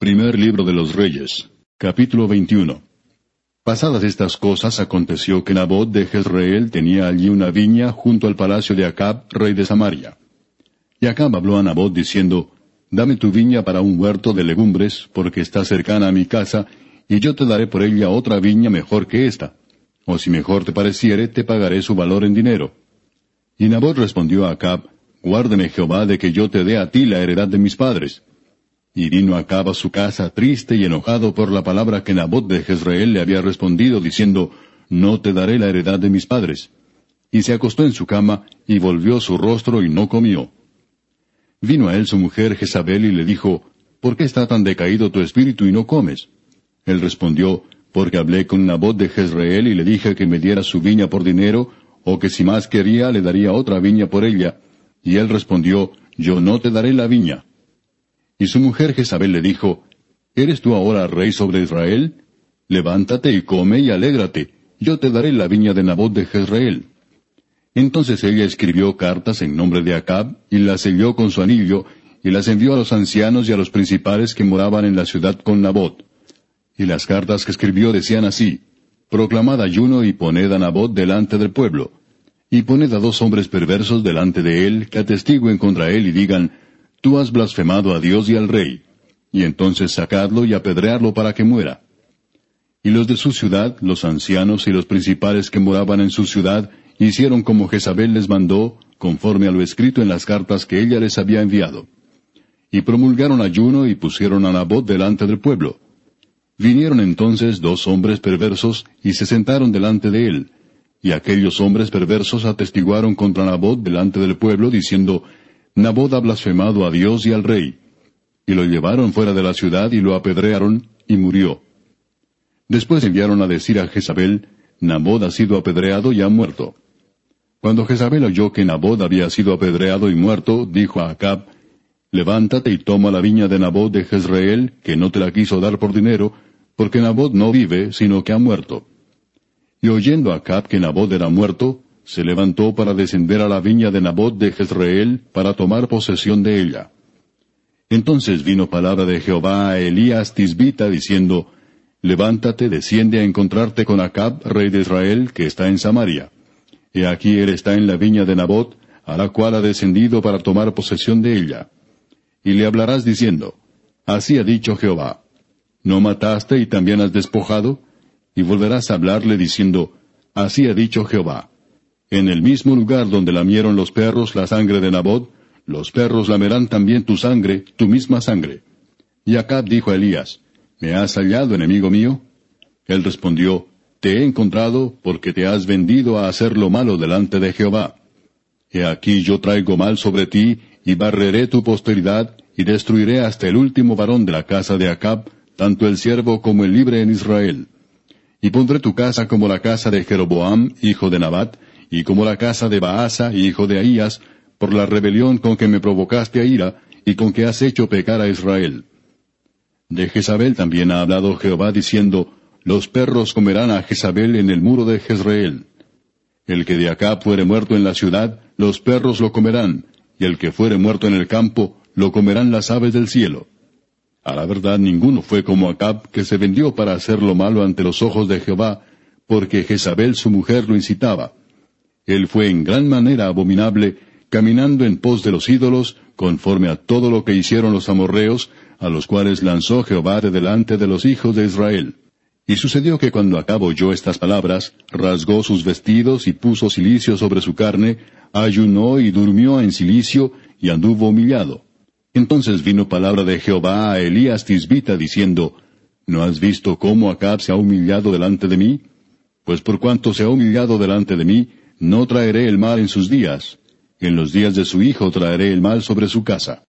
Primer libro de los Reyes, capítulo 21. Pasadas estas cosas, aconteció que Nabot de Jezreel tenía allí una viña junto al palacio de Acab, rey de Samaria. Y Acab habló a Nabot diciendo, Dame tu viña para un huerto de legumbres, porque está cercana a mi casa, y yo te daré por ella otra viña mejor que esta. O si mejor te pareciere, te pagaré su valor en dinero. Y Nabot respondió a Acab, Guárdeme Jehová de que yo te dé a ti la heredad de mis padres. Y vino Acab a su casa triste y enojado por la palabra que Nabot de Jezreel le había respondido, diciendo, No te daré la heredad de mis padres. Y se acostó en su cama, y volvió su rostro y no comió. Vino a él su mujer Jezabel y le dijo, ¿Por qué está tan decaído tu espíritu y no comes? Él respondió, Porque hablé con Nabot de Jezreel y le dije que me diera su viña por dinero, o que si más quería le daría otra viña por ella. Y él respondió, Yo no te daré la viña. Y su mujer Jezabel le dijo, ¿Eres tú ahora rey sobre Israel? Levántate y come y alégrate, yo te daré la viña de Nabot de Jezreel. Entonces ella escribió cartas en nombre de Acab, y las selló con su anillo, y las envió a los ancianos y a los principales que moraban en la ciudad con Nabot. Y las cartas que escribió decían así, Proclamad ayuno y poned a Nabot delante del pueblo. Y poned a 2 hombres perversos delante de él, que atestiguen contra él y digan, Tú has blasfemado a Dios y al rey. Y entonces sacadlo y apedreadlo para que muera. Y los de su ciudad, los ancianos y los principales que moraban en su ciudad, hicieron como Jezabel les mandó, conforme a lo escrito en las cartas que ella les había enviado. Y promulgaron ayuno y pusieron a Nabot delante del pueblo. Vinieron entonces 2 hombres perversos y se sentaron delante de él. Y aquellos hombres perversos atestiguaron contra Nabot delante del pueblo, diciendo, Nabot ha blasfemado a Dios y al rey. Y lo llevaron fuera de la ciudad y lo apedrearon, y murió. Después enviaron a decir a Jezabel, Nabot ha sido apedreado y ha muerto. Cuando Jezabel oyó que Nabot había sido apedreado y muerto, dijo a Acab, Levántate y toma la viña de Nabot de Jezreel, que no te la quiso dar por dinero, porque Nabot no vive, sino que ha muerto. Y oyendo Acab que Nabot era muerto, se levantó para descender a la viña de Nabot de Jezreel para tomar posesión de ella. Entonces vino palabra de Jehová a Elías Tisbita diciendo, Levántate, desciende a encontrarte con Acab, rey de Israel, que está en Samaria. He aquí él está en la viña de Nabot, a la cual ha descendido para tomar posesión de ella. Y le hablarás diciendo, Así ha dicho Jehová, ¿no mataste y también has despojado? Y volverás a hablarle diciendo, Así ha dicho Jehová, en el mismo lugar donde lamieron los perros la sangre de Nabot, los perros lamerán también tu sangre, tu misma sangre. Y Acab dijo a Elías, ¿Me has hallado, enemigo mío? Él respondió, Te he encontrado porque te has vendido a hacer lo malo delante de Jehová. He aquí yo traigo mal sobre ti, y barreré tu posteridad, y destruiré hasta el último varón de la casa de Acab, tanto el siervo como el libre en Israel. Y pondré tu casa como la casa de Jeroboam, hijo de Nabat, y como la casa de Baasa, hijo de Ahías, por la rebelión con que me provocaste a ira, y con que has hecho pecar a Israel. De Jezabel también ha hablado Jehová diciendo, Los perros comerán a Jezabel en el muro de Jezreel. El que de Acab fuere muerto en la ciudad, los perros lo comerán, y el que fuere muerto en el campo, lo comerán las aves del cielo. A la verdad ninguno fue como Acab, que se vendió para hacer lo malo ante los ojos de Jehová, porque Jezabel su mujer lo incitaba. Él fue en gran manera abominable, caminando en pos de los ídolos, conforme a todo lo que hicieron los amorreos, a los cuales lanzó Jehová de delante de los hijos de Israel. Y sucedió que cuando Acab oyó estas palabras, rasgó sus vestidos y puso cilicio sobre su carne, ayunó y durmió en cilicio, y anduvo humillado. Entonces vino palabra de Jehová a Elías Tisbita, diciendo, ¿No has visto cómo Acab se ha humillado delante de mí? Pues por cuanto se ha humillado delante de mí, no traeré el mal en sus días. En los días de su hijo traeré el mal sobre su casa.